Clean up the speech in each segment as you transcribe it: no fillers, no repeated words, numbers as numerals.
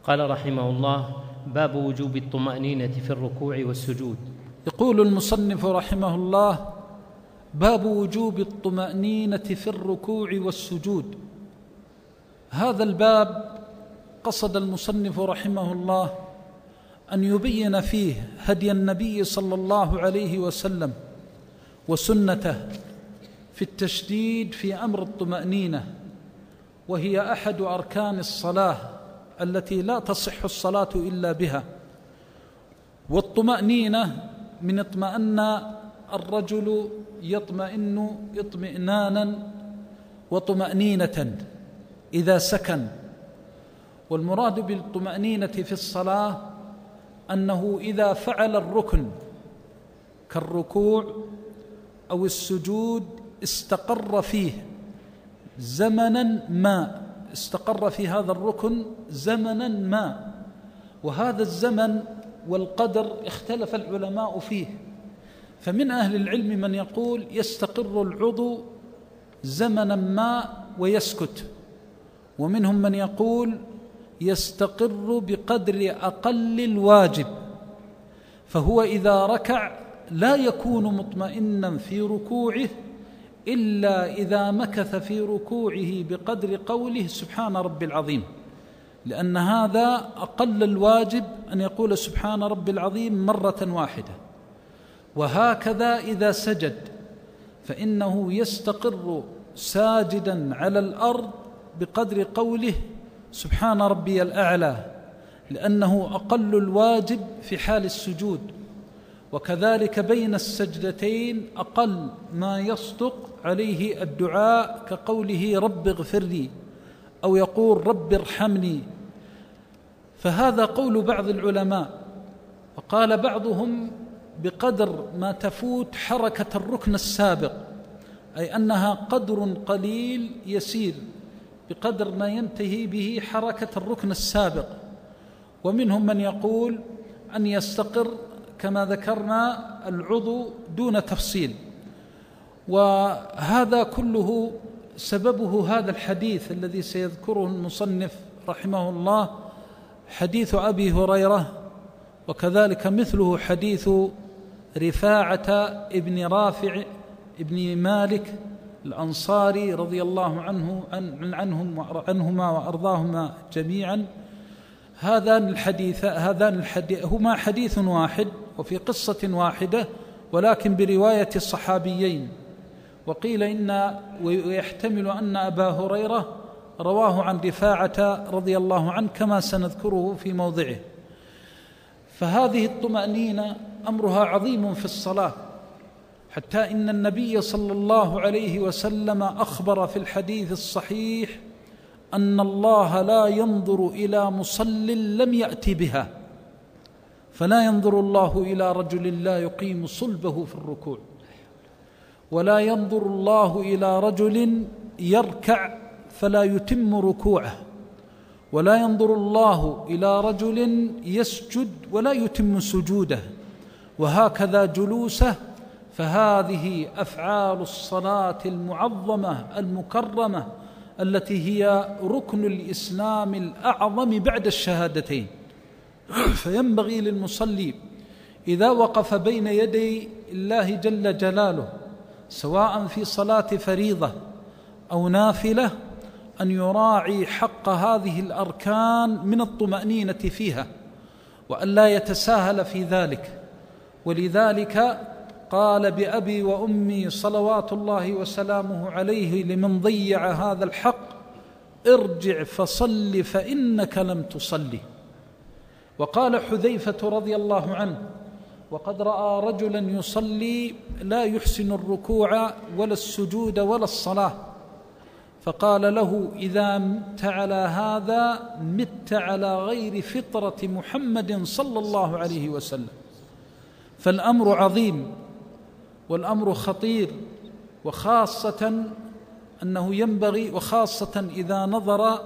قال رحمه الله: باب وجوب الطمأنينة في الركوع والسجود. يقول المصنف رحمه الله: باب وجوب الطمأنينة في الركوع والسجود. هذا الباب قصد المصنف رحمه الله أن يبين فيه هدي النبي صلى الله عليه وسلم وسنته في التشديد في أمر الطمأنينة، وهي أحد أركان الصلاة التي لا تصح الصلاة إلا بها. والطمأنينة من اطمأن الرجل يطمئن اطمئنانا وطمأنينة إذا سكن. والمراد بالطمأنينة في الصلاة أنه إذا فعل الركن كالركوع أو السجود استقر فيه زمنا ما، استقر في هذا الركن زمنا ما، وهذا الزمن والقدر اختلف العلماء فيه. فمن أهل العلم من يقول يستقر العضو زمنا ما ويسكت، ومنهم من يقول يستقر بقدر أقل الواجب، فهو إذا ركع لا يكون مطمئنا في ركوعه إلا إذا مكث في ركوعه بقدر قوله سبحان ربي العظيم، لأن هذا أقل الواجب أن يقول سبحان ربي العظيم مرة واحدة. وهكذا إذا سجد فإنه يستقر ساجدا على الأرض بقدر قوله سبحان ربي الأعلى، لأنه أقل الواجب في حال السجود. وكذلك بين السجدتين أقل ما يصدق عليه الدعاء كقوله رب اغفر لي أو يقول رب ارحمني. فهذا قول بعض العلماء. وقال بعضهم بقدر ما تفوت حركة الركن السابق، أي أنها قدر قليل يسير بقدر ما ينتهي به حركة الركن السابق. ومنهم من يقول أن يستقر كما ذكرنا العضو دون تفصيل. وهذا كله سببه هذا الحديث الذي سيذكره المصنف رحمه الله، حديث أبي هريرة، وكذلك مثله حديث رفاعة ابن رافع ابن مالك الأنصاري رضي الله عنهما وأرضاهما جميعا. هذان الحديث هما حديث واحد وفي قصة واحدة، ولكن برواية الصحابيين. وقيل ويحتمل أن أبا هريرة رواه عن رفاعة رضي الله عنه كما سنذكره في موضعه. فهذه الطمأنينة أمرها عظيم في الصلاة، حتى إن النبي صلى الله عليه وسلم أخبر في الحديث الصحيح أن الله لا ينظر إلى مصل لم يأت بها، فلا ينظر الله إلى رجل لا يقيم صلبه في الركوع، ولا ينظر الله إلى رجل يركع فلا يتم ركوعه، ولا ينظر الله إلى رجل يسجد ولا يتم سجوده، وهكذا جلوسه. فهذه أفعال الصلاة المعظمة المكرمة التي هي ركن الإسلام الأعظم بعد الشهادتين. فينبغي للمصلي إذا وقف بين يدي الله جل جلاله سواء في صلاة فريضة أو نافلة أن يراعي حق هذه الأركان من الطمأنينة فيها، وأن لا يتساهل في ذلك. ولذلك قال بأبي وأمي صلوات الله وسلامه عليه لمن ضيع هذا الحق: ارجع فصل فإنك لم تصلي. وقال حذيفة رضي الله عنه: وقد رأى رجلا يصلي لا يحسن الركوع ولا السجود ولا الصلاة، فقال له: إذا مت على هذا مت على غير فطرة محمد صلى الله عليه وسلم. فالأمر عظيم والأمر خطير، وخاصة أنه ينبغي، وخاصة إذا نظر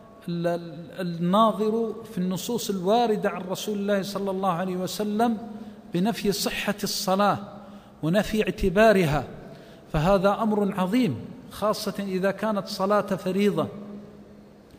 الناظر في النصوص الواردة عن رسول الله صلى الله عليه وسلم بنفي صحة الصلاة ونفي اعتبارها، فهذا أمر عظيم، خاصة إذا كانت صلاة فريضة.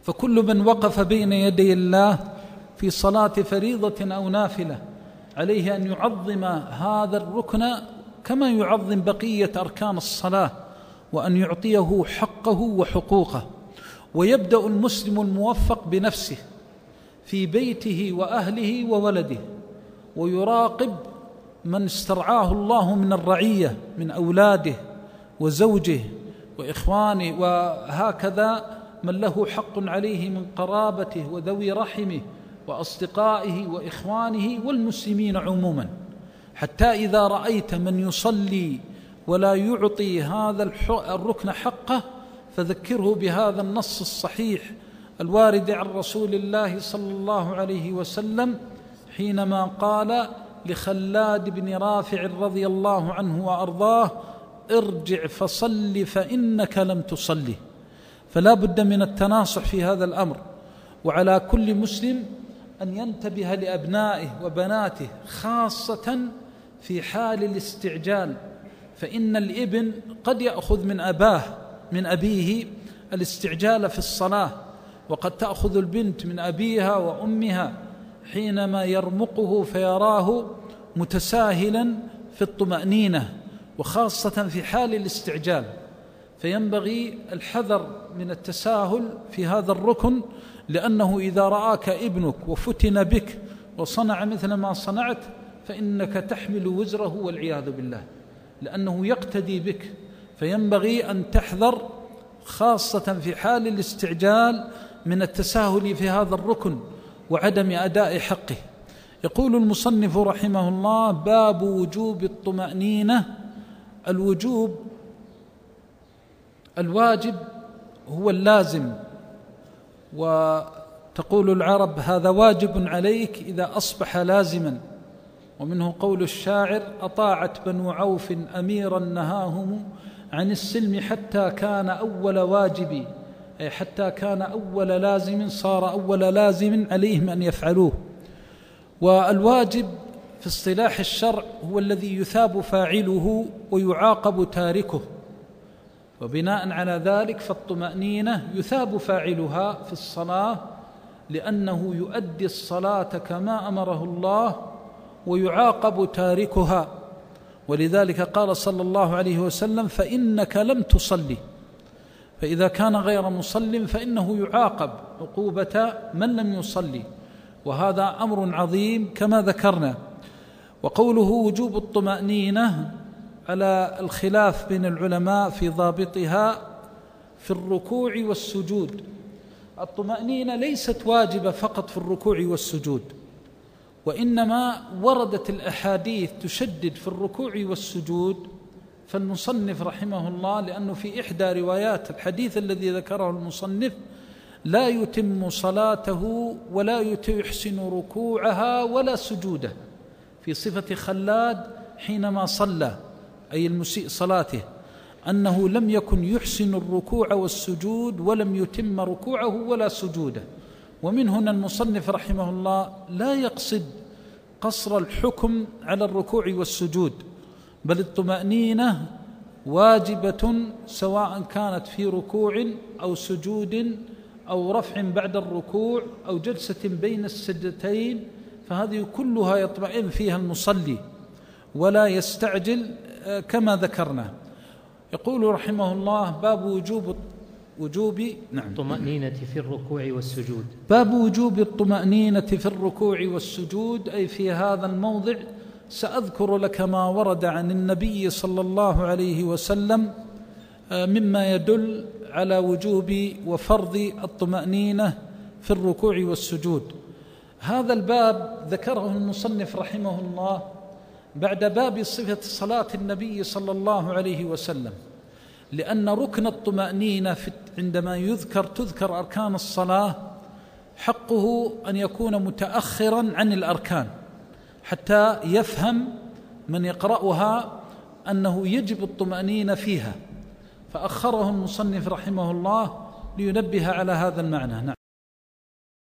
فكل من وقف بين يدي الله في صلاة فريضة أو نافلة عليه أن يعظم هذا الركن كما يعظم بقية أركان الصلاة، وأن يعطيه حقه وحقوقه. ويبدأ المسلم الموفق بنفسه في بيته وأهله وولده، ويراقب من استرعاه الله من الرعية من أولاده وزوجه وإخوانه، وهكذا من له حق عليه من قرابته وذوي رحمه وأصدقائه وإخوانه والمسلمين عموما، حتى إذا رأيت من يصلي ولا يعطي هذا الركن حقه فذكره بهذا النص الصحيح الوارد عن رسول الله صلى الله عليه وسلم حينما قال لخلاد بن رافع رضي الله عنه وأرضاه: ارجع فصل فإنك لم تصلي. فلا بد من التناصح في هذا الأمر، وعلى كل مسلم أن ينتبه لأبنائه وبناته خاصة في حال الاستعجال، فإن الابن قد يأخذ من أبيه الاستعجال في الصلاة، وقد تأخذ البنت من أبيها وأمها حينما يرمقه فيراه متساهلا في الطمأنينة، وخاصة في حال الاستعجال. فينبغي الحذر من التساهل في هذا الركن، لأنه إذا رآك ابنك وفتن بك وصنع مثل ما صنعت فإنك تحمل وزره والعياذ بالله، لأنه يقتدي بك. فينبغي أن تحذر خاصة في حال الاستعجال من التساهل في هذا الركن وعدم أداء حقه. يقول المصنف رحمه الله: باب وجوب الطمأنينة. الواجب هو اللازم، وتقول العرب: هذا واجب عليك إذا أصبح لازما. ومنه قول الشاعر: أطاعت بنو عوف أميرا نهاهم عن السلم حتى كان أول واجب، أي حتى كان أول لازم صار أول لازم عليهم أن يفعلوه. والواجب في اصطلاح الشرع هو الذي يثاب فاعله ويعاقب تاركه، وبناء على ذلك فالطمأنينة يثاب فاعلها في الصلاة لأنه يؤدي الصلاة كما أمره الله، ويعاقب تاركها. ولذلك قال صلى الله عليه وسلم: فإنك لم تصلي. فإذا كان غير مصل فإنه يعاقب عقوبة من لم يصلي، وهذا أمر عظيم كما ذكرنا. وقوله وجوب الطمأنينة على الخلاف بين العلماء في ضابطها في الركوع والسجود. الطمأنينة ليست واجبة فقط في الركوع والسجود، وإنما وردت الأحاديث تشدد في الركوع والسجود. فالمصنف رحمه الله لأنه في إحدى روايات الحديث الذي ذكره المصنف لا يتم صلاته ولا يحسن ركوعها ولا سجوده، في صفة خلاد حينما صلى أي المسيء صلاته، أنه لم يكن يحسن الركوع والسجود ولم يتم ركوعه ولا سجوده. ومن هنا المصنف رحمه الله لا يقصد قصر الحكم على الركوع والسجود، بل الطمأنينة واجبة سواء كانت في ركوع أو سجود أو رفع بعد الركوع أو جلسة بين السجدتين، فهذه كلها يطمئن فيها المصلي ولا يستعجل كما ذكرنا. يقول رحمه الله: باب وجوب الطمأنينة في الركوع والسجود. باب وجوب الطمأنينة في الركوع والسجود، أي في هذا الموضع سأذكر لك ما ورد عن النبي صلى الله عليه وسلم مما يدل على وجوب وفرض الطمأنينة في الركوع والسجود. هذا الباب ذكره المصنف رحمه الله بعد باب صفة صلاة النبي صلى الله عليه وسلم، لأن ركن الطمأنينة عندما تذكر أركان الصلاة حقه أن يكون متأخرا عن الأركان، حتى يفهم من يقرأها أنه يجب الطمأنينة فيها، فأخره المصنف رحمه الله لينبه على هذا المعنى.